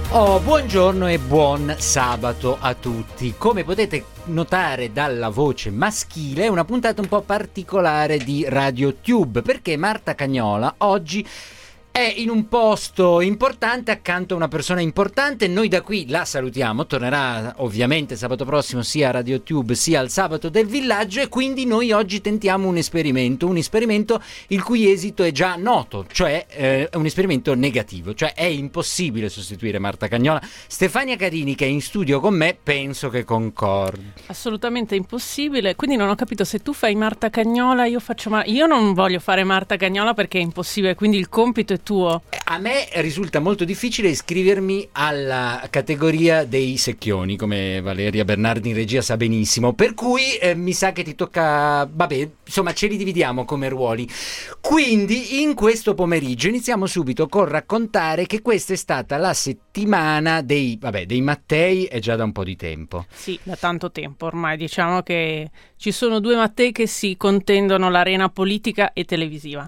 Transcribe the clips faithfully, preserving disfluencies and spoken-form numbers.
Oh, buongiorno e buon sabato a tutti. Come potete notare dalla voce maschile, è una puntata un po' particolare di RadioTube, perché Marta Cagnola oggi è in un posto importante accanto a una persona importante. Noi da qui la salutiamo, tornerà ovviamente sabato prossimo sia a RadioTube sia al Sabato del Villaggio, e quindi noi oggi tentiamo un esperimento, un esperimento il cui esito è già noto, cioè eh, è un esperimento negativo, cioè è impossibile sostituire Marta Cagnola. Stefania Carini, che è in studio con me, penso che concordi. Assolutamente impossibile, quindi non ho capito, se tu fai Marta Cagnola io faccio Mar- io non voglio fare Marta Cagnola perché è impossibile, quindi il compito è tuo. A me risulta molto difficile iscrivermi alla categoria dei secchioni, come Valeria Bernardi in regia sa benissimo, per cui eh, mi sa che ti tocca, vabbè, insomma ce li dividiamo come ruoli. Quindi in questo pomeriggio iniziamo subito con raccontare che questa è stata la settimana dei, vabbè, dei Mattei, è già da un po' di tempo. Sì, da tanto tempo ormai, diciamo che ci sono due Mattei che si contendono l'arena politica e televisiva.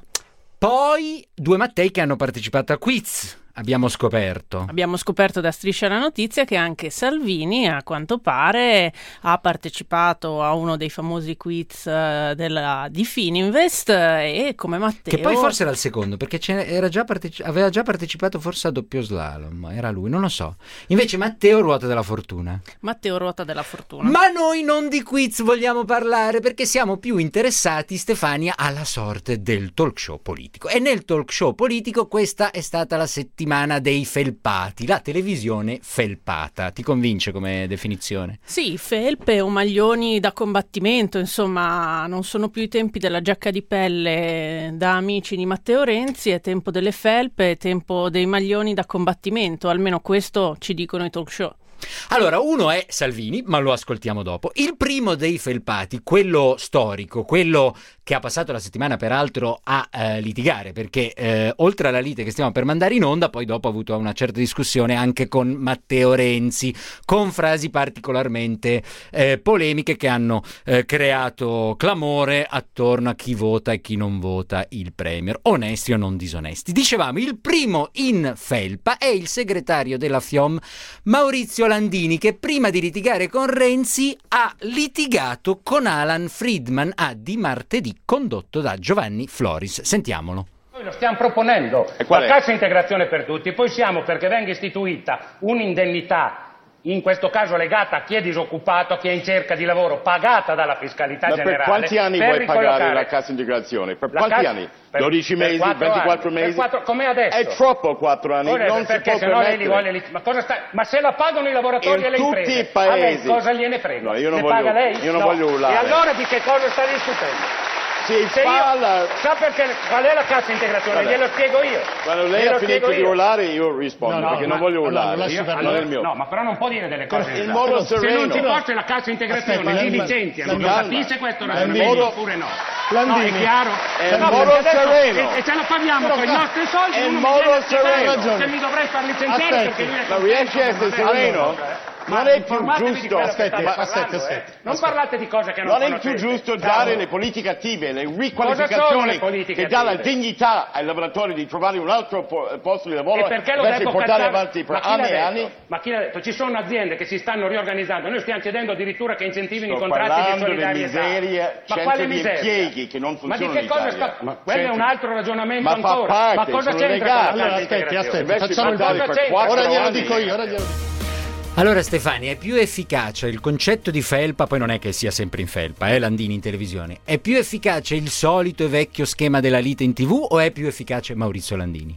Poi due Mattei che hanno partecipato a quiz, abbiamo scoperto. Abbiamo scoperto da Striscia la Notizia che anche Salvini, a quanto pare, ha partecipato a uno dei famosi quiz uh, della, di Fininvest, e come Matteo... Che poi forse era il secondo, perché era già parteci- aveva già partecipato forse a doppio slalom, era lui, non lo so. Invece Matteo Ruota della Fortuna. Matteo Ruota della Fortuna. Ma noi non di quiz vogliamo parlare, perché siamo più interessati, Stefania, alla sorte del talk show politico. E nel talk show politico questa è stata la settimana settimana dei felpati, la televisione felpata. Ti convince come definizione? Sì, felpe o maglioni da combattimento, insomma, non sono più i tempi della giacca di pelle da amici di Matteo Renzi, è tempo delle felpe, è tempo dei maglioni da combattimento, almeno questo ci dicono i talk show. Allora, uno è Salvini, ma lo ascoltiamo dopo. Il primo dei felpati, quello storico, quello che ha passato la settimana peraltro a eh, litigare, perché eh, oltre alla lite che stiamo per mandare in onda, poi dopo ha avuto una certa discussione anche con Matteo Renzi, con frasi particolarmente eh, polemiche che hanno eh, creato clamore attorno a chi vota e chi non vota il premier, onesti o non disonesti. Dicevamo, il primo in felpa è il segretario della F I O M, Maurizio Landini, che prima di litigare con Renzi ha litigato con Alan Friedman a Di Martedì, condotto da Giovanni Floris. Sentiamolo. Noi lo stiamo proponendo, la cassa integrazione per tutti, poi siamo perché venga istituita un'indennità, in questo caso legata a chi è disoccupato, a chi è in cerca di lavoro, pagata dalla fiscalità Ma generale. Per quanti anni per vuoi pagare la cassa integrazione? Per quanti cassa, anni? Per, dodici per mesi, ventiquattro anni, mesi? Per come adesso. È troppo quattro anni, Ora, non perché si può se no lei li permettere. vuole, ma, cosa sta, ma se la pagano i lavoratori In e le tutti imprese, i paesi. a lei cosa gliene frega? No, io non ne voglio, paga lei? io non no. voglio urlare. E allora di che cosa sta discutendo? Si Se parla... io, sa perché, qual è la cassa integrazione? Vabbè. Glielo spiego io. Quando lei Glielo ha finito di io. urlare io rispondo, No, no, perché ma, non voglio urlare. No, io, non allora, è il mio. no, ma però non può dire delle cose. In modo se sereno. non ti porta la cassa integrazione, Aspetta, li ma- licenziano. ma- Lo calma. capisce questo Ma- ragionamento modo- oppure no? Landini. No, è chiaro? È No, in modo perché adesso- sereno. E, e ce la paghiamo con i nostri soldi. È in uno mi modo viene a spiegare sereno. che mi dovrei far licenziare Aspetti, perché lui è ma riesci a essere contento, sereno? allora, Non ma è più informatevi di giusto, quello che aspetti, state ma- parlando, aspetti, eh. aspetti, Non aspetti. parlate di cose che non, Non è più conoscete. giusto Ciao. dare le politiche attive, le Cosa sono le riqualificazioni politiche che dà la attive? dignità ai lavoratori di trovare un altro po- posto di lavoro E perché lo invece devo di portare cacciare? avanti per Ma chi anni l'ha e detto? anni. Ma chi l'ha detto? Ci sono aziende che si stanno riorganizzando, noi stiamo chiedendo addirittura che incentivino Sto i contratti di parlando di solidarietà. miseria, Ma centri quale di miseria? impieghi che non Ma di funzionano che in cosa Italia. sta... Ma Quello è centri- un altro ragionamento Ma fa ancora. parte, Ma cosa sono c'entra legati. con la Allora, cassa aspetti, integrazione? aspetti, facciamo Ma il dare cosa per c'entra? quattro Ora glielo anni. dico io, ora glielo Allora Stefani, è più efficace il concetto di felpa, poi non è che sia sempre in felpa, eh, Landini in televisione, è più efficace il solito e vecchio schema della lite in tv o è più efficace Maurizio Landini?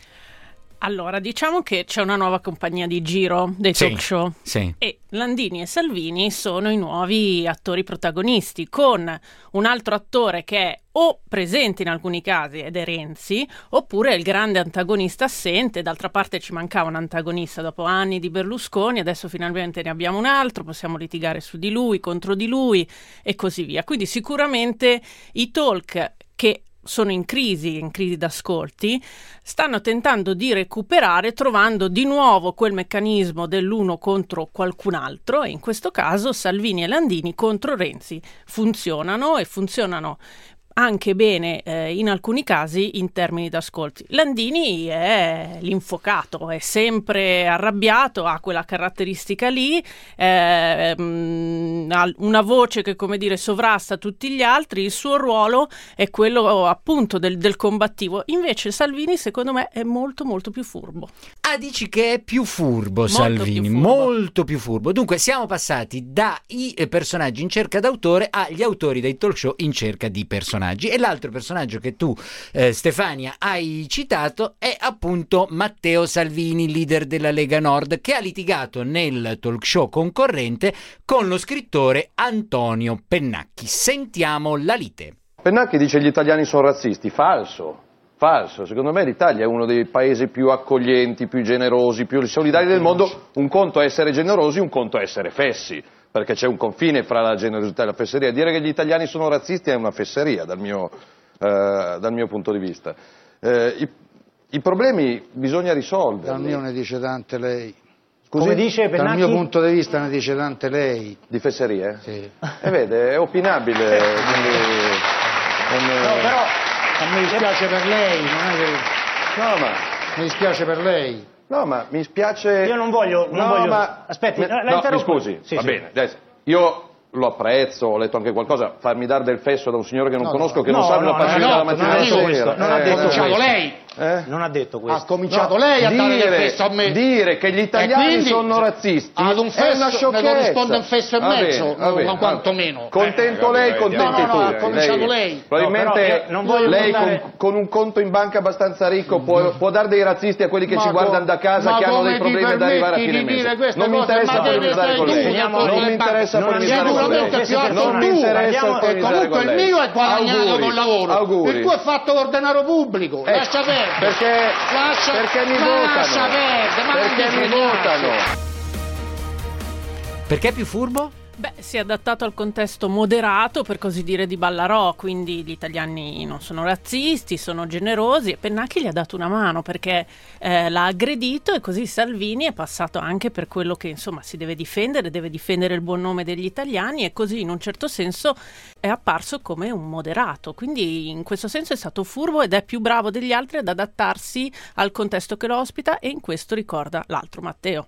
Allora, diciamo che c'è una nuova compagnia di giro dei Sì, talk show sì. e Landini e Salvini sono i nuovi attori protagonisti, con un altro attore che è o presente in alcuni casi ed è Renzi, oppure è il grande antagonista assente. D'altra parte ci mancava un antagonista dopo anni di Berlusconi, adesso finalmente ne abbiamo un altro, possiamo litigare su di lui, contro di lui e così via. Quindi sicuramente i talk che sono in crisi, in crisi d'ascolti, stanno tentando di recuperare trovando di nuovo quel meccanismo dell'uno contro qualcun altro, e in questo caso Salvini e Landini contro Renzi funzionano e funzionano anche bene eh, in alcuni casi in termini d'ascolti. Landini è l'infocato, è sempre arrabbiato, ha quella caratteristica lì, eh, mh, ha una voce che, come dire, sovrasta tutti gli altri. Il suo ruolo è quello appunto del, del combattivo. Invece Salvini, secondo me, è molto molto più furbo. Ah, dici che è più furbo Molto Salvini, più furbo. molto più furbo. Dunque siamo passati dai eh, personaggi in cerca d'autore agli autori dei talk show in cerca di personaggi. E l'altro personaggio che tu, eh, Stefania, hai citato è appunto Matteo Salvini, leader della Lega Nord, che ha litigato nel talk show concorrente con lo scrittore Antonio Pennacchi. Sentiamo la lite. Pennacchi dice che gli italiani sono razzisti. Falso. Falso, secondo me l'Italia è uno dei paesi più accoglienti, più generosi, più solidari del mondo. Un conto è essere generosi, un conto è essere fessi, perché c'è un confine fra la generosità e la fesseria. Dire che gli italiani sono razzisti è una fesseria dal mio, eh, dal mio punto di vista. Eh, i, I problemi bisogna risolverli. Dal mio ne dice tante lei. Scusi? Come dice Pennacchi? Dal mio punto di vista ne dice tante lei. Di fesserie? Sì. E vede, è opinabile. quindi, non, no, però a me dispiace per lei, non è che... No, ma... Mi dispiace per lei. No, ma mi spiace... Io non voglio... Non no, voglio... ma... Aspetti, me... la, la no, interrompo. mi scusi, sì, va sì. bene. Adesso, io lo apprezzo, ho letto anche qualcosa, farmi dar del fesso da un signore che non no, conosco, no, che no, non sa no, una no, partita no, dalla no, mattina non ha alla detto sera. questo, non ha Eh, detto no, cominciato questo. lei. Eh? Non ha detto questo. Ha cominciato No, lei a dare del dire, fesso a me. dire che gli italiani E quindi, sono razzisti ad un è fesso una ne sciocchezza. corrisponde un fesso e Va mezzo, bene, va bene, ma va quantomeno. bene. Contento Eh, lei, vabbè, contenti no, no, no, tutti. ha cominciato lei. Probabilmente No, però io non voglio lei puntare- con, con un conto in banca abbastanza ricco può, può dare dei razzisti a quelli che Ma ci co- guardano da casa, ma che hanno come dei ti problemi da arrivare a permetti fine di dire mese. queste Non mi cose? interessa Ma polemizzare deve con stare lei. tu, Non mi le interessa banche. polemizzare con lei. Sicuramente più alto Non mi tu. interessa E polemizzare comunque con il lei. mio è guadagnato Auguri, col lavoro. auguri. Il tuo è fatto con denaro pubblico. Ecco, Lascia perdere. perché, Lascia- perché mi ma votano. lascia perdere, ma non perché mi disegnarsi. votano. Perché è più furbo? Beh, si è adattato al contesto moderato, per così dire, di Ballarò, quindi gli italiani non sono razzisti, sono generosi, e Pennacchi gli ha dato una mano perché eh, l'ha aggredito, e così Salvini è passato anche per quello che, insomma, si deve difendere, deve difendere il buon nome degli italiani, e così in un certo senso è apparso come un moderato. Quindi in questo senso è stato furbo ed è più bravo degli altri ad adattarsi al contesto che lo ospita, e in questo ricorda l'altro Matteo.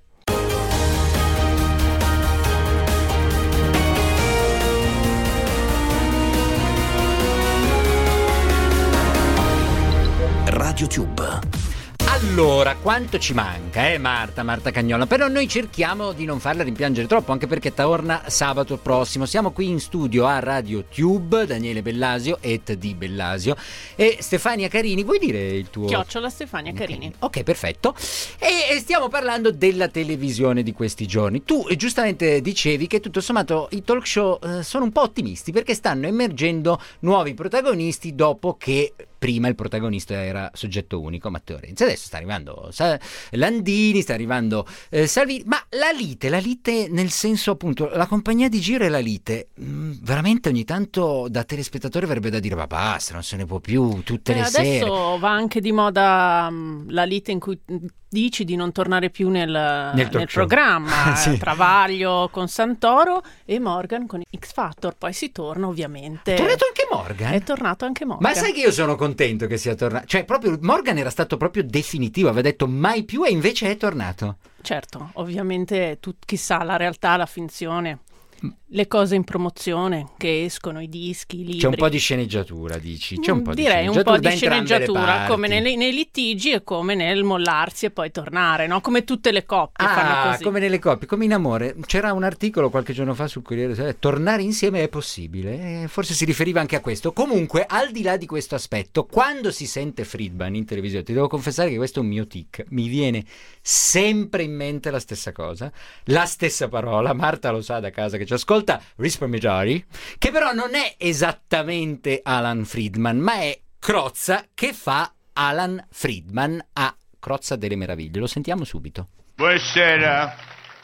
Radio Tube. Allora, quanto ci manca, eh Marta, Marta Cagnola? Però noi cerchiamo di non farla rimpiangere troppo, anche perché torna sabato prossimo. Siamo qui in studio a Radio Tube, Daniele Bellasio, et di Bellasio, e Stefania Carini. Vuoi dire il tuo? Chiocciola Stefania Carini. Ok, ok, perfetto. E, e stiamo parlando della televisione di questi giorni. Tu eh, giustamente dicevi che tutto sommato i talk show eh, sono un po' ottimisti, perché stanno emergendo nuovi protagonisti dopo che prima il protagonista era soggetto unico, Matteo Renzi. Adesso sta arrivando Sa- Landini, sta arrivando eh, Salvini, ma la lite, la lite nel senso appunto, la compagnia di giro e la lite, mh, veramente ogni tanto da telespettatore verrebbe da dire ma basta, non se ne può più tutte Eh, le adesso sere. va anche di moda mh, la lite in cui mh, dici di non tornare più nel, nel, talk show. programma, Sì. eh, Travaglio con Santoro e Morgan con X Factor. Poi si torna, ovviamente. È tornato anche Morgan? È tornato anche Morgan. Ma sai che io sono contento che sia tornato? Cioè, proprio Morgan era stato proprio definitivo, aveva detto mai più, e invece è tornato. Certo, ovviamente tu, chissà, la realtà, la finzione, le cose in promozione che escono, i dischi, i libri. C'è un po' di sceneggiatura, dici? C'è un po' Direi di un sceneggiatura po' da di entrambe le sceneggiatura, parti. come nei, nei litigi e come nel mollarsi e poi tornare, no? Come tutte le coppie fanno Ah, così. come nelle coppie, come in amore. C'era un articolo qualche giorno fa sul Corriere della Sera, tornare insieme è possibile, eh, forse si riferiva anche a questo. Comunque, al di là di questo aspetto, quando si sente Friedman in televisione, ti devo confessare che questo è un mio tic, mi viene sempre in mente la stessa cosa, la stessa parola. Marta lo sa da casa che ci ascolta, risparmigiari, che però non è esattamente Alan Friedman, ma è Crozza che fa Alan Friedman a Crozza delle Meraviglie. Lo sentiamo subito. Buonasera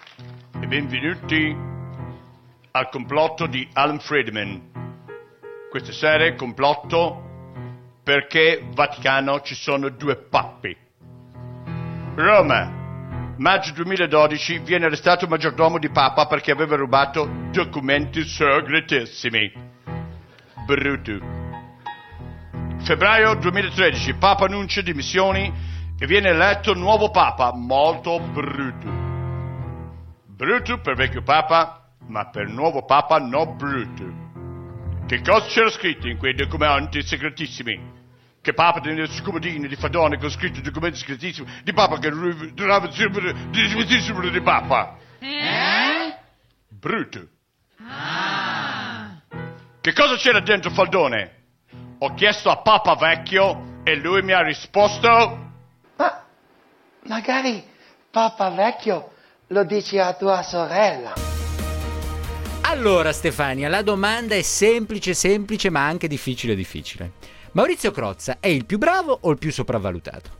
e benvenuti al complotto di Alan Friedman. Questa sera è complotto perché Vaticano ci sono due papi. Roma, maggio duemiladodici, viene arrestato il maggiordomo di Papa perché aveva rubato documenti segretissimi. Brutto. Febbraio duemilatredici, Papa annuncia dimissioni e viene eletto nuovo Papa, molto brutto. Brutto per vecchio Papa, ma per nuovo Papa no brutto. Che cosa c'era scritto in quei documenti segretissimi? Che Papa teneva su comodini di fadone con scritto documenti segretissimi di Papa che durava il dismisissimo di Papa. Eh? Brutto. Ah. Che cosa c'era dentro Faldone? Ho chiesto a Papa Vecchio e lui mi ha risposto... Ma magari Papa Vecchio lo dici a tua sorella. Allora Stefania, la domanda è semplice semplice ma anche difficile difficile. Maurizio Crozza è il più bravo o il più sopravvalutato?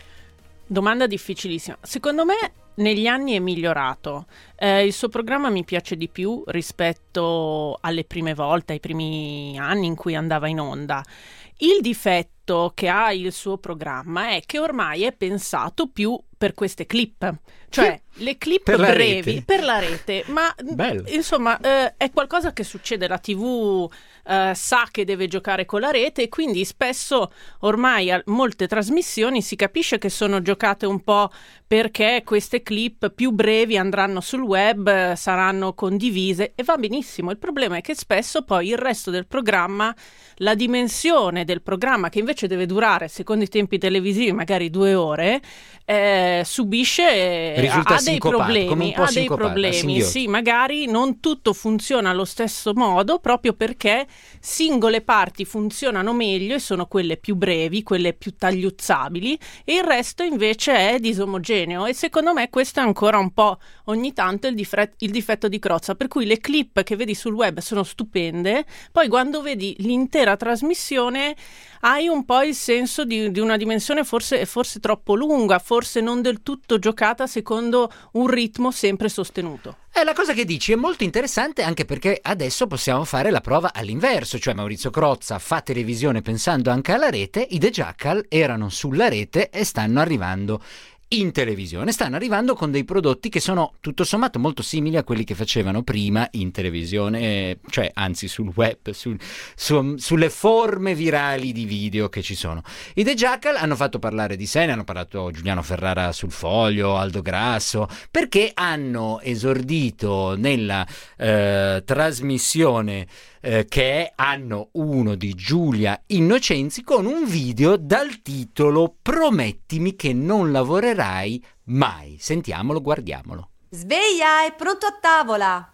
Domanda difficilissima. Secondo me negli anni è migliorato. Eh, il suo programma mi piace di più rispetto alle prime volte, ai primi anni in cui andava in onda. Il difetto che ha il suo programma è che ormai è pensato più per queste clip, cioè sì, le clip per brevi per la rete, ma bello. Insomma eh, è qualcosa che succede, la tivù eh, sa che deve giocare con la rete e quindi spesso ormai a molte trasmissioni si capisce che sono giocate un po' perché queste clip più brevi andranno sul web, eh, saranno condivise e va benissimo. Il problema è che spesso poi il resto del programma, la dimensione del programma che invece deve durare secondo i tempi televisivi magari due ore, eh, subisce, eh, ha dei problemi, ha dei problemi, sì, magari non tutto funziona allo stesso modo proprio perché singole parti funzionano meglio e sono quelle più brevi, quelle più tagliuzzabili e il resto invece è disomogeneo e secondo me questo è ancora un po' ogni tanto il, difre- il difetto di Crozza, per cui le clip che vedi sul web sono stupende, poi quando vedi l'intera trasmissione hai un po' il senso di, di una dimensione forse, forse troppo lunga, forse non del tutto giocata secondo un ritmo sempre sostenuto. Eh, la cosa che dici è molto interessante anche perché adesso possiamo fare la prova all'inverso, cioè Maurizio Crozza fa televisione pensando anche alla rete, i The Jackal erano sulla rete e stanno arrivando in televisione, stanno arrivando con dei prodotti che sono tutto sommato molto simili a quelli che facevano prima in televisione, cioè anzi sul web, sul, su, sulle forme virali di video che ci sono. I The Jackal hanno fatto parlare di sé, ne hanno parlato Giuliano Ferrara sul Foglio, Aldo Grasso, perché hanno esordito nella eh, trasmissione eh, che è Anno uno di Giulia Innocenzi con un video dal titolo Promettimi che non lavorerai mai. Sentiamolo, guardiamolo. Sveglia, è pronto a tavola.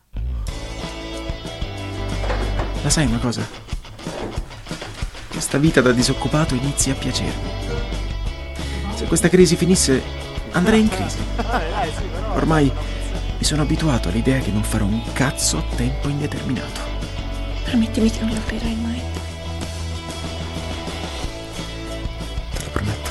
La sai una cosa? Questa vita da disoccupato inizia a piacermi. Se questa crisi finisse, andrei in crisi. Ormai mi sono abituato all'idea che non farò un cazzo a tempo indeterminato. Promettimi che non lavorerai mai. Te lo prometto.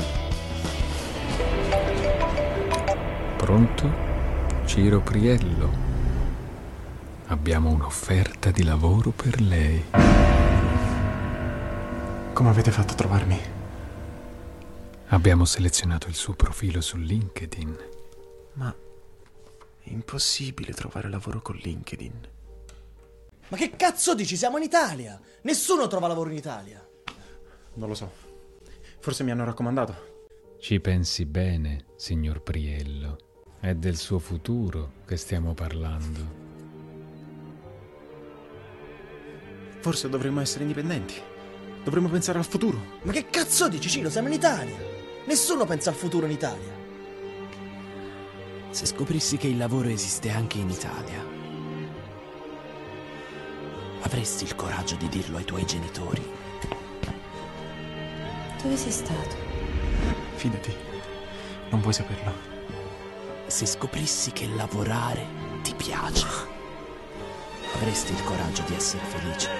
Pronto? Ciro Priello. Abbiamo un'offerta di lavoro per lei. Come avete fatto a trovarmi? Abbiamo selezionato il suo profilo su LinkedIn. Ma è impossibile trovare lavoro con LinkedIn. Ma che cazzo dici? Siamo in Italia! Nessuno trova lavoro in Italia! Non lo so. Forse mi hanno raccomandato. Ci pensi bene, signor Priello. È del suo futuro che stiamo parlando. Forse dovremmo essere indipendenti. Dovremmo pensare al futuro. Ma che cazzo dici, Ciro? Siamo in Italia! Nessuno pensa al futuro in Italia! Se scoprissi che il lavoro esiste anche in Italia, avresti il coraggio di dirlo ai tuoi genitori? Dove sei stato? Fidati, non vuoi saperlo. Se scoprissi che lavorare ti piace, avresti il coraggio di essere felice?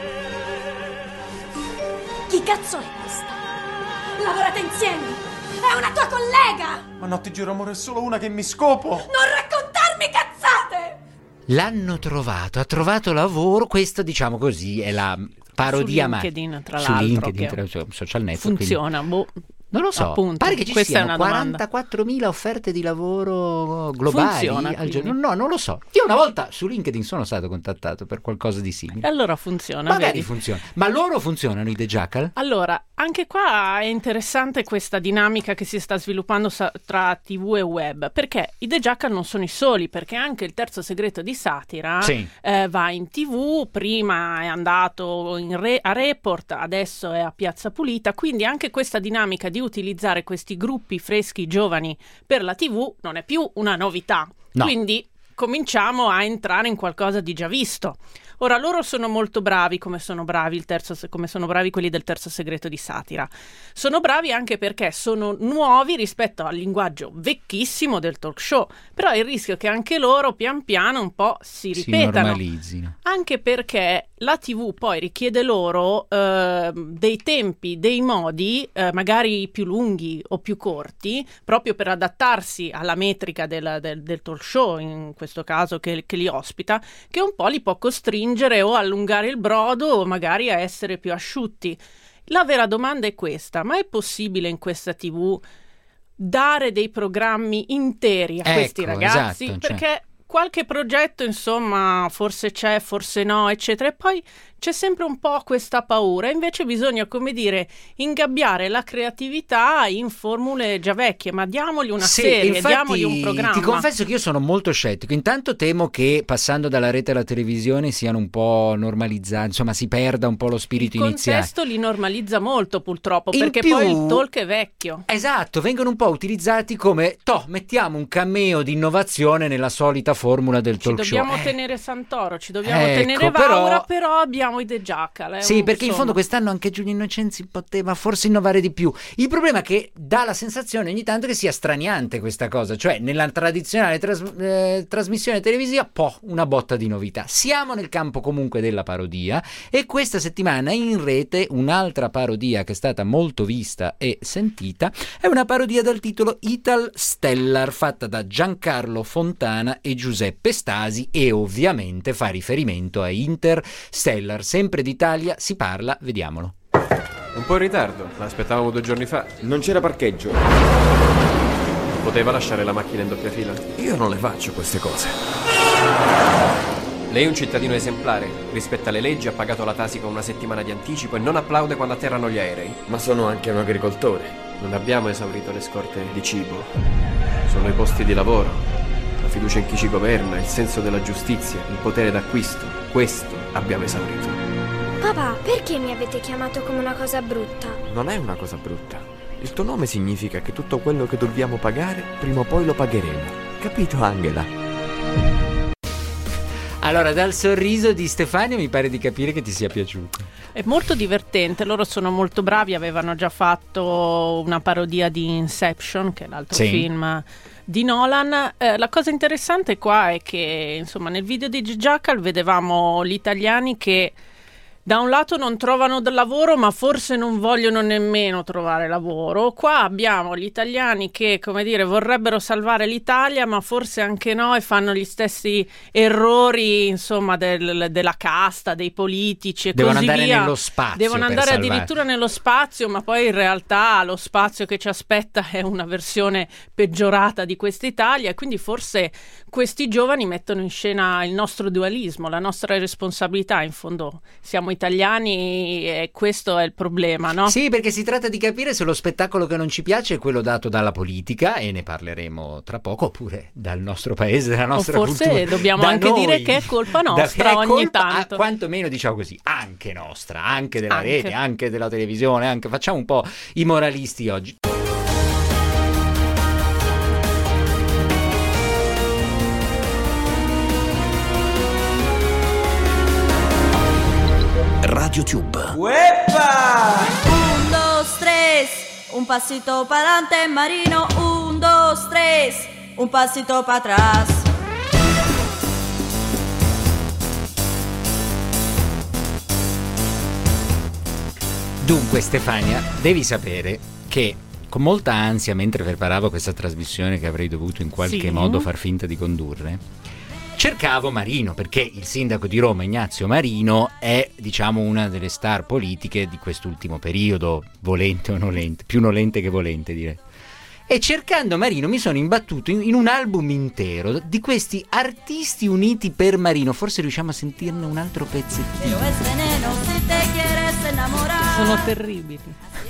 Chi cazzo è questa? Lavorate insieme! È una tua collega! Ma no, ti giuro amore, è solo una che mi scopo! Non raccontarmi cazzate! L'hanno trovato, ha trovato lavoro, questo diciamo così è la parodia su LinkedIn, ma tra su l'altro, LinkedIn, tra, social network, funziona, quindi... boh. Non lo so, Appunto, pare che ci questa siano è una domanda. quarantaquattromila offerte di lavoro globali Funziona, al giorno. quindi. No, non lo so. Io una volta su LinkedIn sono stato contattato per qualcosa di E simile. allora funziona, Magari vedi? funziona. Ma loro funzionano i The Jackal? Allora, anche qua è interessante questa dinamica che si sta sviluppando sa- tra tivù e web, perché i The Jackal non sono i soli, perché anche il Terzo Segreto di Satira Sì. eh, va in tivù, prima è andato in re- a Report, adesso è a Piazza Pulita, quindi anche questa dinamica di utilizzare questi gruppi freschi giovani per la tivù non è più una novità. No. Quindi cominciamo a entrare in qualcosa di già visto. Ora, loro sono molto bravi, come sono bravi, il terzo, come sono bravi quelli del Terzo Segreto di Satira. Sono bravi anche perché sono nuovi rispetto al linguaggio vecchissimo del talk show, però il rischio è che anche loro pian piano un po' si Si ripetano. normalizzino. Anche perché la tivù poi richiede loro eh, dei tempi, dei modi, eh, magari più lunghi o più corti, proprio per adattarsi alla metrica del, del, del talk show, in questo caso che, che li ospita, che un po' li può costringere o a allungare il brodo o magari a essere più asciutti. La vera domanda è questa: ma è possibile in questa tivù dare dei programmi interi a Ecco, questi ragazzi? esatto, cioè. Perché qualche progetto, insomma, forse c'è, forse no, eccetera, e poi c'è sempre un po' questa paura. Invece bisogna, come dire, ingabbiare la creatività in formule già vecchie, ma diamogli una Sì, serie, infatti, diamogli un programma. Ti confesso che io sono molto scettico. Intanto temo che passando dalla rete alla televisione siano un po' normalizzati, insomma si perda un po' lo spirito Il iniziale. contesto li normalizza molto, purtroppo, In perché più- poi il talk è vecchio. Esatto, vengono un po' utilizzati come, toh, mettiamo un cameo di innovazione nella solita formula del Ci talk show. dobbiamo Eh, tenere Santoro, ci dobbiamo ecco, tenere però- Vaura, però abbiamo i The Jackal. eh, Sì, un- perché in insomma. fondo quest'anno anche Giulio Innocenzi poteva forse innovare di più. Il problema è che dà la sensazione ogni tanto che sia straniante questa cosa, cioè nella tradizionale tras- eh, trasmissione televisiva, po', una botta di novità. Siamo nel campo comunque della parodia e questa settimana in rete un'altra parodia che è stata molto vista e sentita è una parodia dal titolo Ital Stellar, fatta da Giancarlo Fontana e Giuseppe Stasi, e ovviamente fa riferimento a Interstellar. Sempre d'Italia si parla, vediamolo. Un po' in ritardo, l'aspettavamo due giorni fa. Non c'era parcheggio. Poteva lasciare la macchina in doppia fila? Io non le faccio queste cose. Lei è un cittadino esemplare, rispetta le leggi, ha pagato la Tasi con una settimana di anticipo e non applaude quando atterrano gli aerei. Ma sono anche un agricoltore. Non abbiamo esaurito le scorte di cibo. Sono i posti di lavoro, la fiducia in chi ci governa, il senso della giustizia, il potere d'acquisto. Questo abbiamo esaurito. Papà, perché mi avete chiamato come una cosa brutta? Non è una cosa brutta. Il tuo nome significa che tutto quello che dobbiamo pagare, prima o poi lo pagheremo. Capito, Angela? Allora, dal sorriso di Stefania mi pare di capire che ti sia piaciuto. È molto divertente, loro sono molto bravi, avevano già fatto una parodia di Inception, che è l'altro Sì. film di Nolan. Eh, la cosa interessante qua è che, insomma, nel video di Jackal vedevamo gli italiani che da un lato non trovano del lavoro, ma forse non vogliono nemmeno trovare lavoro. Qua abbiamo gli italiani che, come dire, vorrebbero salvare l'Italia, ma forse anche no, e fanno gli stessi errori, insomma, del- della casta, dei politici e Devono così andare via. nello spazio Devono per andare salvare. addirittura nello spazio, ma poi in realtà lo spazio che ci aspetta è una versione peggiorata di questa Italia, e quindi forse questi giovani mettono in scena il nostro dualismo, la nostra responsabilità. In fondo siamo italiani e questo è il problema, no? Sì, perché si tratta di capire se lo spettacolo che non ci piace è quello dato dalla politica, e ne parleremo tra poco, oppure dal nostro paese, dalla O nostra forse cultura. dobbiamo da anche noi. dire che è colpa Da- nostra che è ogni colpa, tanto. ah, quantomeno diciamo così, anche nostra, anche della Anche. rete, anche della televisione, anche facciamo un po' i moralisti oggi. Radio Tube. ¡Uepa! Un, dos, tres, un pasito para adelante, Marino. Un, dos, tres, un pasito para atrás. Dunque Stefania, devi sapere che con molta ansia, mentre preparavo questa trasmissione che avrei dovuto in qualche Sì. modo far finta di condurre, cercavo Marino, perché il sindaco di Roma, Ignazio Marino, è, diciamo, una delle star politiche di quest'ultimo periodo, volente o nolente, più nolente che volente, direi. E cercando Marino mi sono imbattuto in, in un album intero di questi artisti uniti per Marino. Forse riusciamo a sentirne un altro pezzettino. Sono terribili.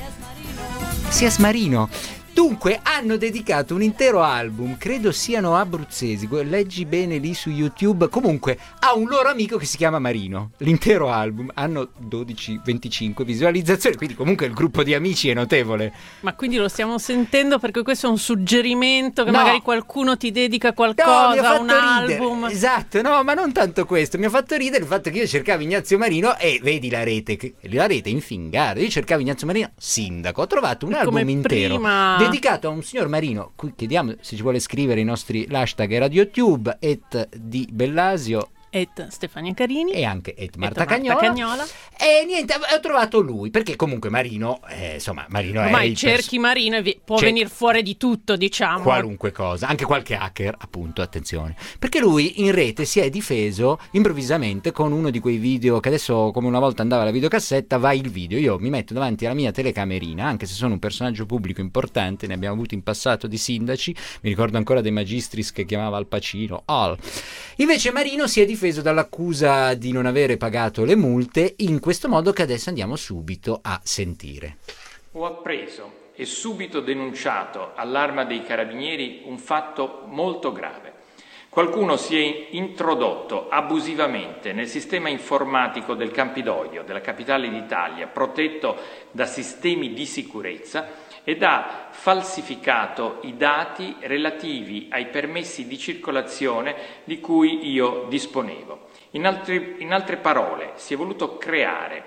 Sias Marino. Dunque hanno dedicato un intero album, credo siano abruzzesi, leggi bene lì su YouTube, comunque a un loro amico che si chiama Marino. L'intero album, hanno dodici venticinque visualizzazioni, quindi comunque il gruppo di amici è notevole. Ma quindi lo stiamo sentendo perché questo è un suggerimento che no. magari qualcuno ti dedica qualcosa, no, mi ha fatto un ridere. album. Esatto, no, ma non tanto questo, mi ha fatto ridere il fatto che io cercavo Ignazio Marino e vedi la rete, che, la rete è infingata, io cercavo Ignazio Marino sindaco, ho trovato un album Come intero prima... dedicato a un signor Marino. Qui chiediamo se ci vuole scrivere i nostri hashtag RadioTube, et di Bellasio, et Stefania Carini e anche et Marta, et Marta Cagnola. Cagnola. E niente, ho trovato lui, perché comunque Marino, eh, insomma, Marino ormai è il cerchi pers- Marino e vi- può C'è venire fuori di tutto, diciamo. qualunque cosa, anche qualche hacker, appunto, attenzione, perché lui in rete si è difeso improvvisamente con uno di quei video che adesso, come una volta andava la videocassetta, va il video, io mi metto davanti alla mia telecamerina, anche se sono un personaggio pubblico importante, ne abbiamo avuto in passato di sindaci, mi ricordo ancora dei Magistris che chiamava Al Pacino, Al. Invece Marino si è difeso dall'accusa di non avere pagato le multe in questo modo che adesso andiamo subito a sentire. Ho appreso e subito denunciato all'Arma dei Carabinieri un fatto molto grave. Qualcuno si è introdotto abusivamente nel sistema informatico del Campidoglio, della capitale d'Italia, protetto da sistemi di sicurezza, ed ha falsificato i dati relativi ai permessi di circolazione di cui io disponevo. In, altri, in altre parole, si è voluto creare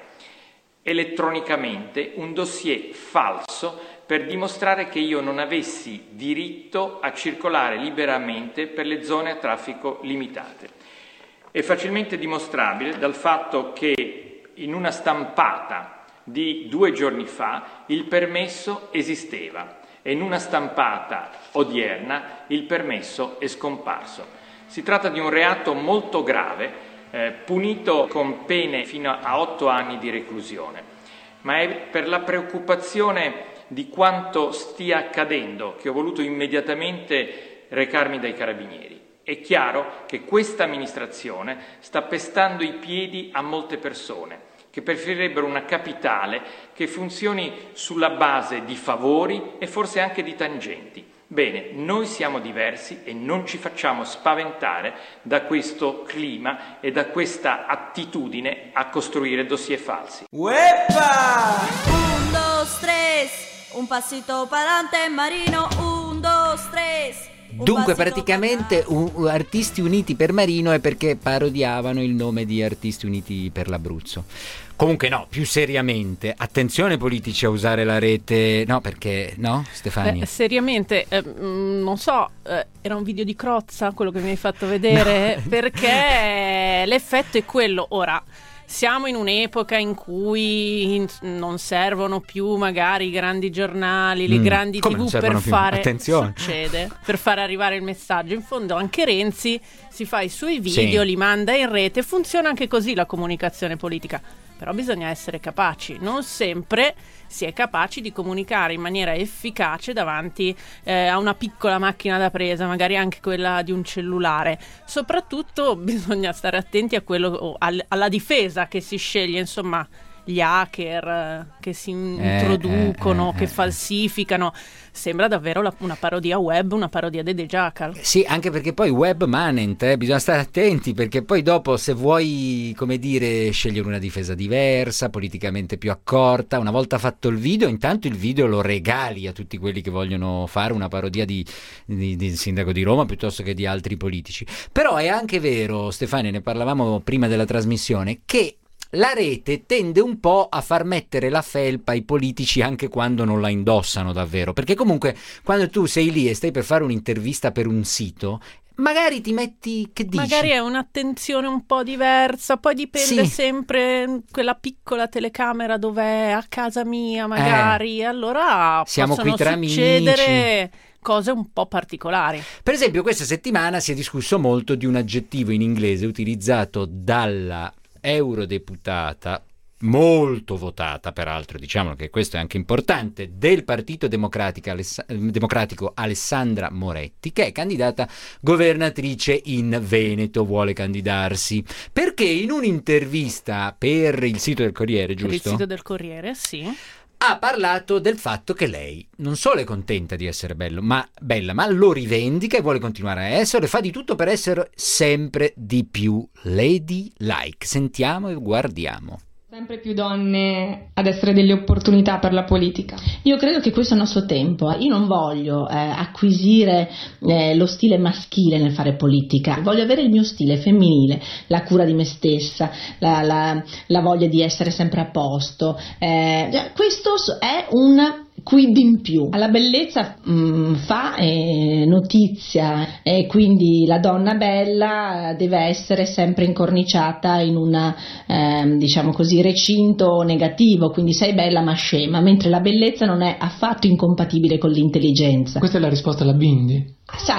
elettronicamente un dossier falso per dimostrare che io non avessi diritto a circolare liberamente per le zone a traffico limitate. È facilmente dimostrabile dal fatto che in una stampata di due giorni fa il permesso esisteva e in una stampata odierna il permesso è scomparso. Si tratta di un reato molto grave, eh, punito con pene fino a otto anni di reclusione, ma è per la preoccupazione di quanto stia accadendo che ho voluto immediatamente recarmi dai Carabinieri. È chiaro che questa amministrazione sta pestando i piedi a molte persone che preferirebbero una capitale che funzioni sulla base di favori e forse anche di tangenti. Bene, noi siamo diversi e non ci facciamo spaventare da questo clima e da questa attitudine a costruire dossier falsi. Uepa! Un, dos, tres, un passito pa'lante Marino, un, dos, tres. Dunque praticamente uh, Artisti Uniti per Marino è perché parodiavano il nome di Artisti Uniti per l'Abruzzo. Comunque no, più seriamente, attenzione politici a usare la rete, no perché, no Stefania? Beh, seriamente, eh, non so, eh, era un video di Crozza quello che mi hai fatto vedere, no. Perché l'effetto è quello, ora... Siamo in un'epoca in cui non servono più magari i grandi giornali, le mm, grandi tivù per fare Attenzione. succede, per fare arrivare il messaggio. In fondo anche Renzi si fa i suoi video, sì. Li manda in rete, funziona anche così la comunicazione politica. Però bisogna essere capaci, non sempre si è capaci di comunicare in maniera efficace davanti eh, a una piccola macchina da presa, magari anche quella di un cellulare. Soprattutto bisogna stare attenti a quello, al, alla difesa che si sceglie, insomma, gli hacker eh, che si introducono, eh, eh, eh, che falsificano. Sembra davvero la, una parodia web, una parodia di The Jackal. Sì, anche perché poi web manent, eh, bisogna stare attenti, perché poi dopo se vuoi, come dire, scegliere una difesa diversa, politicamente più accorta, una volta fatto il video, intanto il video lo regali a tutti quelli che vogliono fare una parodia di, di, di sindaco di Roma piuttosto che di altri politici. Però è anche vero, Stefania, ne parlavamo prima della trasmissione, che la rete tende un po' a far mettere la felpa ai politici anche quando non la indossano davvero, perché comunque quando tu sei lì e stai per fare un'intervista per un sito, magari ti metti, che dici? Magari è un'attenzione un po' diversa, poi dipende sì. sempre quella piccola telecamera dov'è, a casa mia magari, eh, allora siamo possono qui tra succedere amici. cose un po' particolari. Per esempio, questa settimana si è discusso molto di un aggettivo in inglese utilizzato dalla eurodeputata, molto votata peraltro, diciamo che questo è anche importante, del Partito Democratico, Aless- Democratico Alessandra Moretti, che è candidata governatrice in Veneto, vuole candidarsi, perché in un'intervista per il sito del Corriere, giusto? Per il sito del Corriere, sì. Ha parlato del fatto che lei non solo è contenta di essere bello, ma bella, ma lo rivendica e vuole continuare a essere, fa di tutto per essere sempre di più ladylike. Sentiamo e guardiamo. Sempre più donne ad essere delle opportunità per la politica. Io credo che questo è il nostro tempo. Io non voglio eh, acquisire eh, lo stile maschile nel fare politica, voglio avere il mio stile femminile, la cura di me stessa, la, la, la voglia di essere sempre a posto. Eh, questo è un quid in più. La bellezza mh, fa eh, notizia e quindi la donna bella deve essere sempre incorniciata in una eh, diciamo così recinto negativo, quindi sei bella ma scema, mentre la bellezza non è affatto incompatibile con l'intelligenza. Questa è la risposta alla Bindi.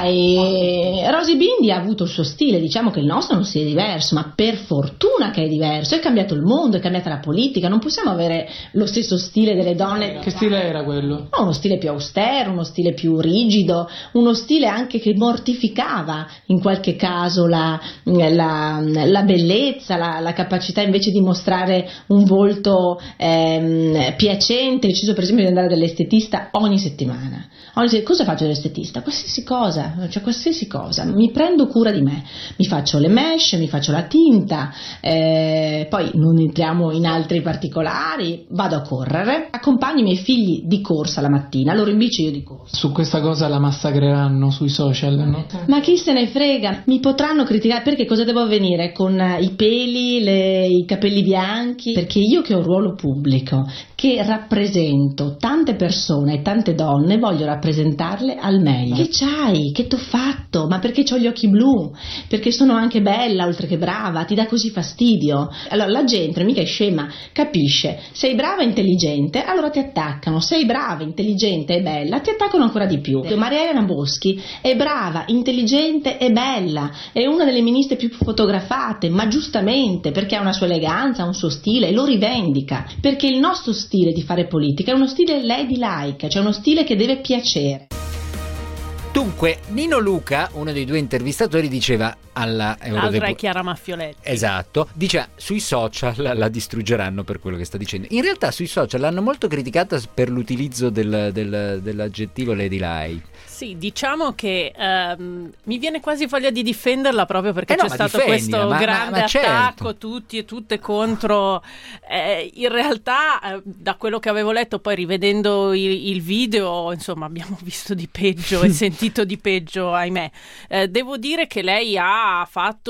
Sai, Rosy Bindi ha avuto il suo stile, diciamo che il nostro non sia diverso, ma per fortuna che è diverso, è cambiato il mondo, è cambiata la politica, non possiamo avere lo stesso stile delle donne. Che stile era quello? No, uno stile più austero, uno stile più rigido, uno stile anche che mortificava in qualche caso la, la, la bellezza, la, la capacità invece di mostrare un volto ehm, piacente. Ho deciso per esempio di andare dall'estetista ogni settimana. Ogni, cosa faccio dall'estetista? Qualsiasi cosa, cioè qualsiasi cosa, mi prendo cura di me, mi faccio le mesh, mi faccio la tinta, eh, poi non entriamo in altri particolari, vado a correre, accompagno i miei figli di corsa la mattina, loro in bici, io di corsa. Su questa cosa la massacreranno sui social, no? Ma chi se ne frega, mi potranno criticare, perché cosa devo avvenire con i peli, le, i capelli bianchi? Perché io che ho un ruolo pubblico, che rappresento tante persone e tante donne, voglio rappresentarle al meglio. Che c'hai? Che t'ho fatto? Ma perché c'ho gli occhi blu? Perché sono anche bella oltre che brava? Ti dà così fastidio? Allora la gente mica è scema, capisce, sei brava e intelligente, allora ti attaccano, sei brava, intelligente e bella, ti attaccano ancora di più. Maria Elena Boschi è brava, intelligente e bella, è una delle ministre più fotografate, ma giustamente, perché ha una sua eleganza, un suo stile, e lo rivendica, perché il nostro stile di fare politica è uno stile ladylike, cioè uno stile che deve piacere. Dunque, Nino Luca, uno dei due intervistatori, diceva alla Eurodepu- L'altra è Chiara Maffioletti. Esatto, dice sui social la distruggeranno per quello che sta dicendo. In realtà sui social l'hanno molto criticata per l'utilizzo del, del, dell'aggettivo ladylike. Sì, diciamo che ehm, mi viene quasi voglia di difenderla proprio perché eh no, c'è stato difendi, questo ma, grande ma, ma attacco, certo. tutti e tutte contro. Eh, in realtà, eh, da quello che avevo letto, poi rivedendo il, il video, insomma, abbiamo visto di peggio e sentito di peggio, ahimè. Eh, devo dire che lei ha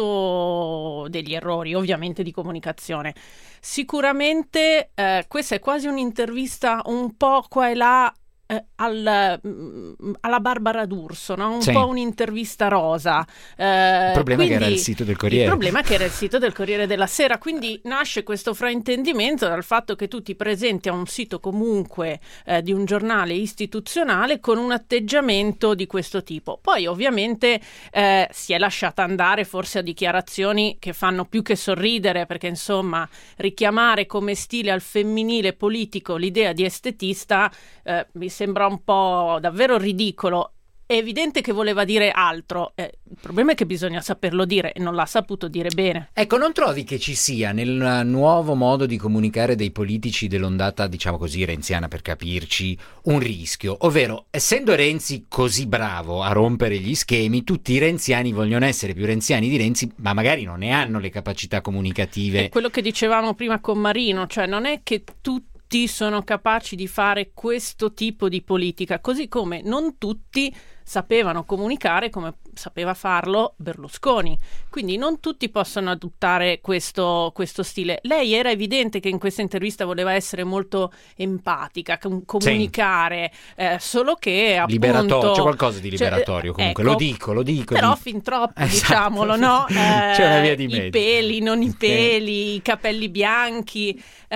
fatto degli errori, ovviamente, di comunicazione. Sicuramente eh, questa è quasi un'intervista un po' qua e là. Eh, al, mh, alla Barbara D'Urso, no? Un sì. po' un'intervista rosa. Eh, il problema quindi, è che era il sito del Corriere. Il problema è che era il sito del Corriere della Sera, quindi nasce questo fraintendimento dal fatto che tu ti presenti a un sito comunque eh, di un giornale istituzionale con un atteggiamento di questo tipo. Poi ovviamente eh, si è lasciata andare forse a dichiarazioni che fanno più che sorridere, perché insomma richiamare come stile al femminile politico l'idea di estetista eh, mi sembra un po' davvero ridicolo. È evidente che voleva dire altro, eh, il problema è che bisogna saperlo dire e non l'ha saputo dire bene. Ecco, non trovi che ci sia nel nuovo modo di comunicare dei politici dell'ondata, diciamo così, renziana, per capirci, un rischio? Ovvero, essendo Renzi così bravo a rompere gli schemi, tutti i renziani vogliono essere più renziani di Renzi, ma magari non ne hanno le capacità comunicative. È quello che dicevamo prima con Marino, cioè non è che tutti sono capaci di fare questo tipo di politica, così come non tutti sapevano comunicare come sapeva farlo Berlusconi, quindi non tutti possono adottare questo, questo stile. Lei era evidente che in questa intervista voleva essere molto empatica, com- comunicare, sì. eh, solo che appunto liberatorio, c'è qualcosa di liberatorio, cioè, comunque, ecco, lo dico, lo dico però di... fin troppo, esatto. diciamolo, no? Eh, c'è una via di mezzo. I peli, non i peli, i capelli bianchi, eh,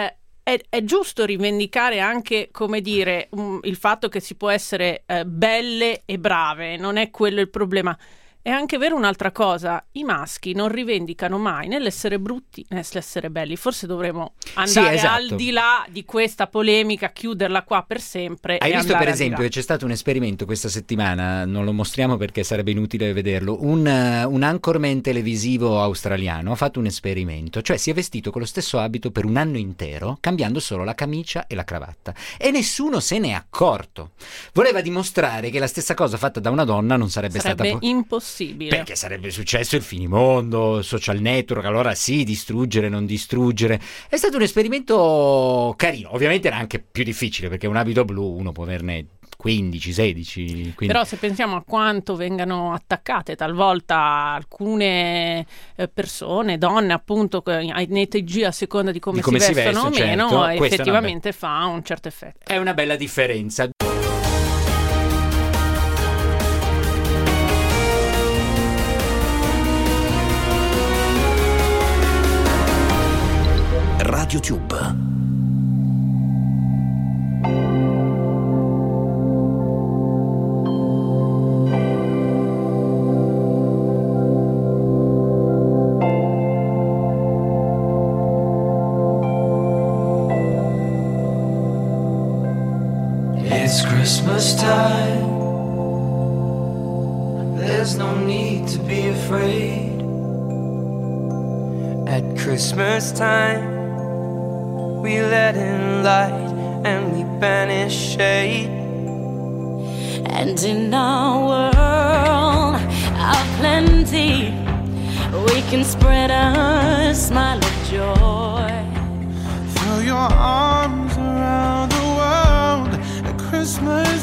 è, è giusto rivendicare anche, come dire, um, il fatto che si può essere eh, belle e brave, non è quello il problema. È anche vero un'altra cosa, i maschi non rivendicano mai né l'essere brutti né l'essere belli, forse dovremmo andare sì, esatto. al di là di questa polemica, chiuderla qua per sempre. Hai e visto per esempio che che c'è stato un esperimento questa settimana, non lo mostriamo perché sarebbe inutile vederlo, un, uh, un anchorman televisivo australiano ha fatto un esperimento, cioè si è vestito con lo stesso abito per un anno intero, cambiando solo la camicia e la cravatta, e nessuno se ne è accorto. Voleva dimostrare che la stessa cosa fatta da una donna non sarebbe, sarebbe stata po- impossibile. Perché sarebbe successo il finimondo, social network, allora sì, distruggere, non distruggere. È stato un esperimento carino, ovviamente era anche più difficile perché un abito blu uno può averne quindici, sedici. Quindi... Però se pensiamo a quanto vengano attaccate talvolta alcune eh, persone, donne appunto, nei T G a seconda di come, di come si, si vestono o vestono, meno, certo. effettivamente fa un certo effetto. È una bella differenza. Radio Tube. It's Christmas time. There's no need to be afraid. At Christmas time we let in light and we banish shade. And in our world of plenty, we can spread a smile of joy. Throw your arms around the world at Christmas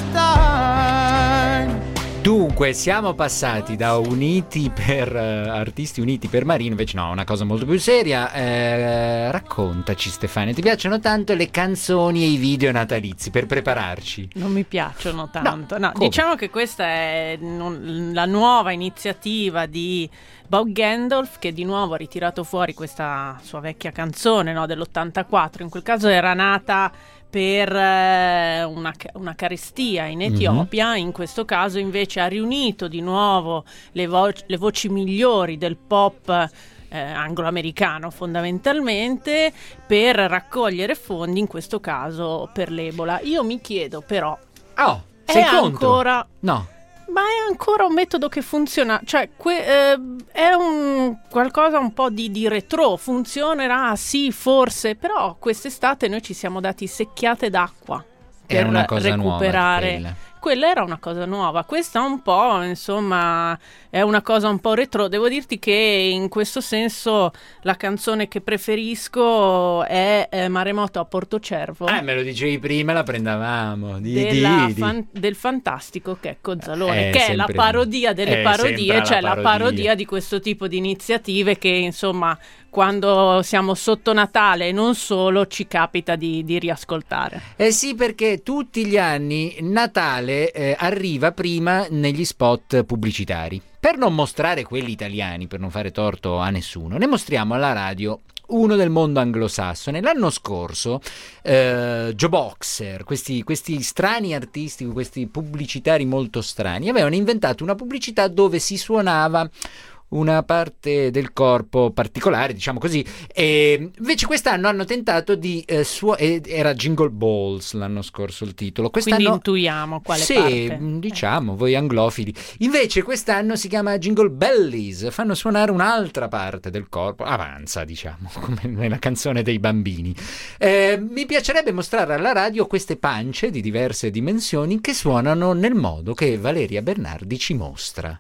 time. Dunque, siamo passati da Uniti per uh, Artisti Uniti per Marino, invece no, una cosa molto più seria. Eh, raccontaci, Stefania, ti piacciono tanto le canzoni e i video natalizi per prepararci? Non mi piacciono tanto, no, no diciamo che questa è non, la nuova iniziativa di Bob Geldof, che di nuovo ha ritirato fuori questa sua vecchia canzone, no, dell'ottantaquattro, in quel caso era nata per eh, una, una carestia in Etiopia, mm-hmm. In questo caso invece ha riunito di nuovo le, vo- le voci migliori del pop eh, anglo-americano fondamentalmente, per raccogliere fondi, in questo caso per l'Ebola. Io mi chiedo però, oh, sei è contro? ancora... No. Ma è ancora un metodo che funziona, cioè que- eh, è un qualcosa un po' di, di retro, funzionerà sì forse, però quest'estate noi ci siamo dati secchiate d'acqua per era una cosa recuperare. Nuova, quella. Quella era una cosa nuova, questa un po', insomma, è una cosa un po' retro. Devo dirti che in questo senso la canzone che preferisco è eh, Maremoto a Portocervo. Eh, me lo dicevi prima, la prendavamo. Di, della di, di. Fan, del fantastico Checco Zalone, Eh, che è la sempre- parodia delle eh, parodie, sempre cioè la la parodia. parodia di questo tipo di iniziative che, insomma, quando siamo sotto Natale e non solo, ci capita di, di riascoltare. Eh sì, perché tutti gli anni Natale eh, arriva prima negli spot pubblicitari. Per non mostrare quelli italiani, per non fare torto a nessuno, ne mostriamo alla radio uno del mondo anglosassone. L'anno scorso eh, Joe Boxer, questi, questi strani artisti, questi pubblicitari molto strani, avevano inventato una pubblicità dove si suonava una parte del corpo particolare, diciamo così, e invece quest'anno hanno tentato di eh, suo- era Jingle Balls l'anno scorso il titolo. Quest'anno, quindi intuiamo quale sì, parte. diciamo, eh. voi anglofili. Invece quest'anno si chiama Jingle Bellies, fanno suonare un'altra parte del corpo, avanza, diciamo, come nella canzone dei bambini. Eh, mi piacerebbe mostrare alla radio queste pance di diverse dimensioni che suonano nel modo che Valeria Bernardi ci mostra.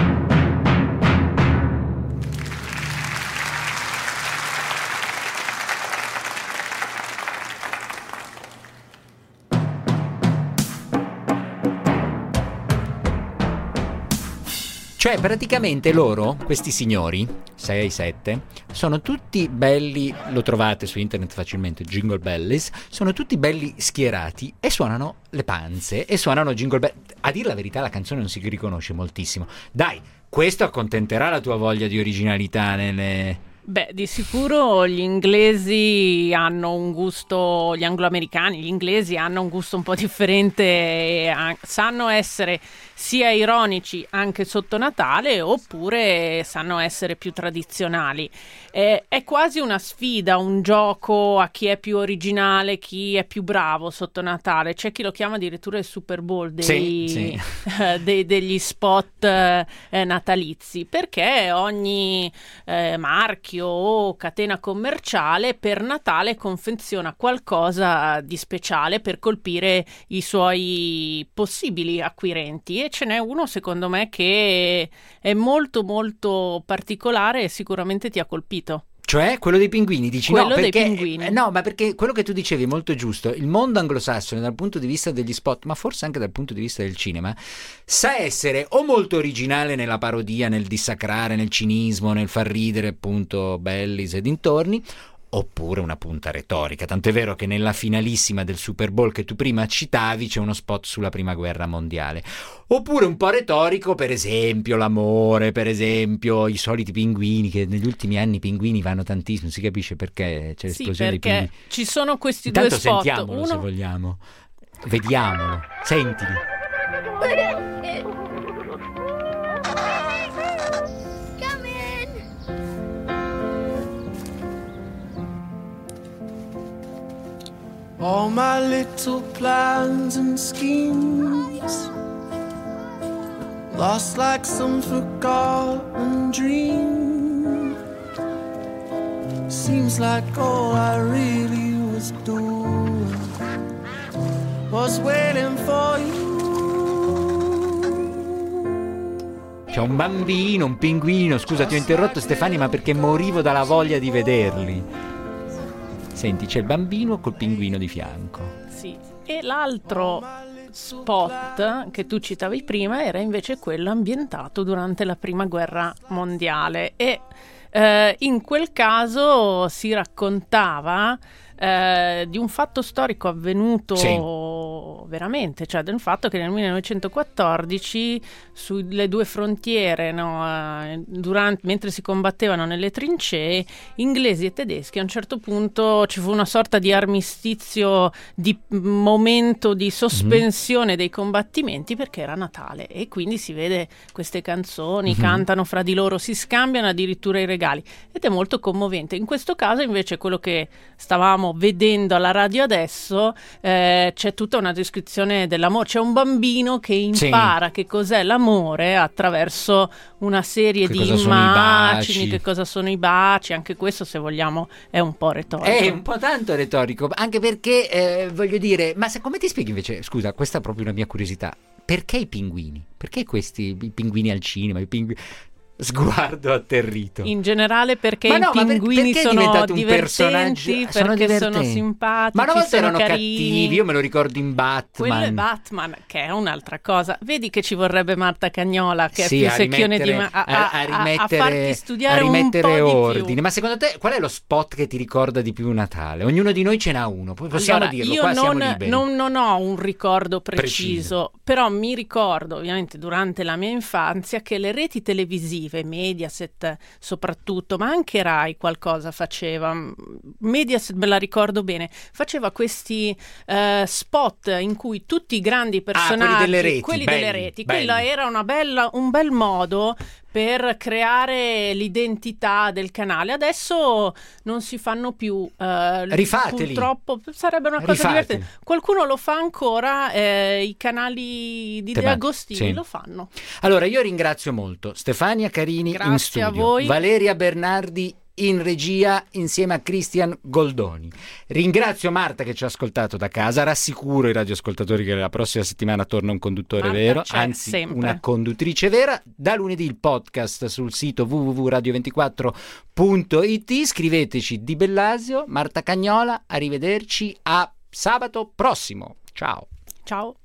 Cioè praticamente loro, questi signori, sei sette, sono tutti belli, lo trovate su internet facilmente, Jingle Bellies, sono tutti belli schierati e suonano le panze e suonano Jingle Bellies. A dir la verità la canzone non si riconosce moltissimo. Dai, questo accontenterà la tua voglia di originalità nelle... Beh, di sicuro gli inglesi hanno un gusto, gli angloamericani, gli inglesi hanno un gusto un po' differente, e an- sanno essere sia ironici anche sotto Natale, oppure sanno essere più tradizionali. Eh, è quasi una sfida, un gioco a chi è più originale, chi è più bravo sotto Natale. C'è chi lo chiama addirittura il Super Bowl dei, sì, sì. eh, dei, degli spot eh, natalizi, perché ogni eh, marchio o catena commerciale per Natale confeziona qualcosa di speciale per colpire i suoi possibili acquirenti, e ce n'è uno secondo me che è molto molto particolare e sicuramente ti ha colpito. Cioè quello dei pinguini, dici? Quello no, perché, dei pinguini. No, ma perché quello che tu dicevi è molto giusto. Il mondo anglosassone dal punto di vista degli spot, ma forse anche dal punto di vista del cinema, sa essere o molto originale nella parodia, nel dissacrare, nel cinismo, nel far ridere appunto Bellis e dintorni, oppure una punta retorica. Tanto è vero che nella finalissima del Super Bowl che tu prima citavi c'è uno spot sulla prima guerra mondiale. Oppure un po' retorico, per esempio l'amore, per esempio i soliti pinguini, che negli ultimi anni i pinguini vanno tantissimo, si capisce perché c'è l'esplosione sì, dei pinguini. Ci sono questi Intanto due spot. sentiamolo Uno... se vogliamo. Vediamolo. Sentili. All my little plans and schemes lost like some forgotten dream. Seems like all I really was doing was waiting for you. C'è un bambino, un pinguino. Scusa, ti ho interrotto Stefania, ma perché morivo dalla voglia di vederli. Senti, c'è il bambino col pinguino di fianco. Sì, e l'altro spot che tu citavi prima era invece quello ambientato durante la Prima Guerra Mondiale, e eh, in quel caso si raccontava eh, di un fatto storico avvenuto sì. veramente, cioè del fatto che nel millenovecentoquattordici sulle due frontiere, no, eh, durante, mentre si combattevano nelle trincee, inglesi e tedeschi, a un certo punto ci fu una sorta di armistizio, di momento di sospensione mm-hmm. dei combattimenti, perché era Natale, e quindi si vede queste canzoni, mm-hmm. cantano fra di loro, si scambiano addirittura i regali, ed è molto commovente. In questo caso invece quello che stavamo vedendo alla radio adesso, eh, c'è tutta una descrizione dell'amore, c'è un bambino che impara sì. che cos'è l'amore attraverso una serie che di immagini, che cosa sono i baci. Anche questo, se vogliamo, è un po' retorico. È un po' tanto retorico, anche perché eh, voglio dire, ma se, come ti spieghi invece, scusa, questa è proprio una mia curiosità, perché i pinguini? Perché questi i pinguini al cinema, i pinguini... Sguardo atterrito. In generale perché ma no, i pinguini per, sono divertenti, sono perché divertenti. sono simpatici, ma una volta sono erano carini. cattivi, io me lo ricordo in Batman. Quello è Batman, che è un'altra cosa. Vedi che ci vorrebbe Marta Cagnola, che sì, è più secchione di ma- a, a, a, a, rimettere, a farti studiare a rimettere un po' ordine. di più. Ma secondo te qual è lo spot che ti ricorda di più Natale? Ognuno di noi ce n'ha uno, poi possiamo allora, dirlo, io qua non, siamo liberi. Non, non ho un ricordo preciso, preciso, però mi ricordo ovviamente durante la mia infanzia che le reti televisive, Mediaset soprattutto, ma anche Rai qualcosa faceva, Mediaset me la ricordo bene, faceva questi uh, spot in cui tutti i grandi personaggi, ah, quelli delle reti, quelli belli, delle reti belli. Quella era una bella, un bel modo per creare l'identità del canale. Adesso non si fanno più, uh, rifateli, purtroppo sarebbe una cosa rifateli. divertente. Qualcuno lo fa ancora, eh, i canali di De Agostini sì. lo fanno. Allora io ringrazio molto Stefania Carini Grazie in studio, a voi. Valeria Bernardi in regia insieme a Cristian Goldoni. Ringrazio Marta che ci ha ascoltato da casa, rassicuro i radioascoltatori che la prossima settimana torna un conduttore Marta vero, c'è anzi sempre. Una conduttrice vera. Da lunedì il podcast sul sito w w w punto radio ventiquattro punto i t. Scriveteci Di Bellasio, Marta Cagnola, arrivederci a sabato prossimo. Ciao. Ciao.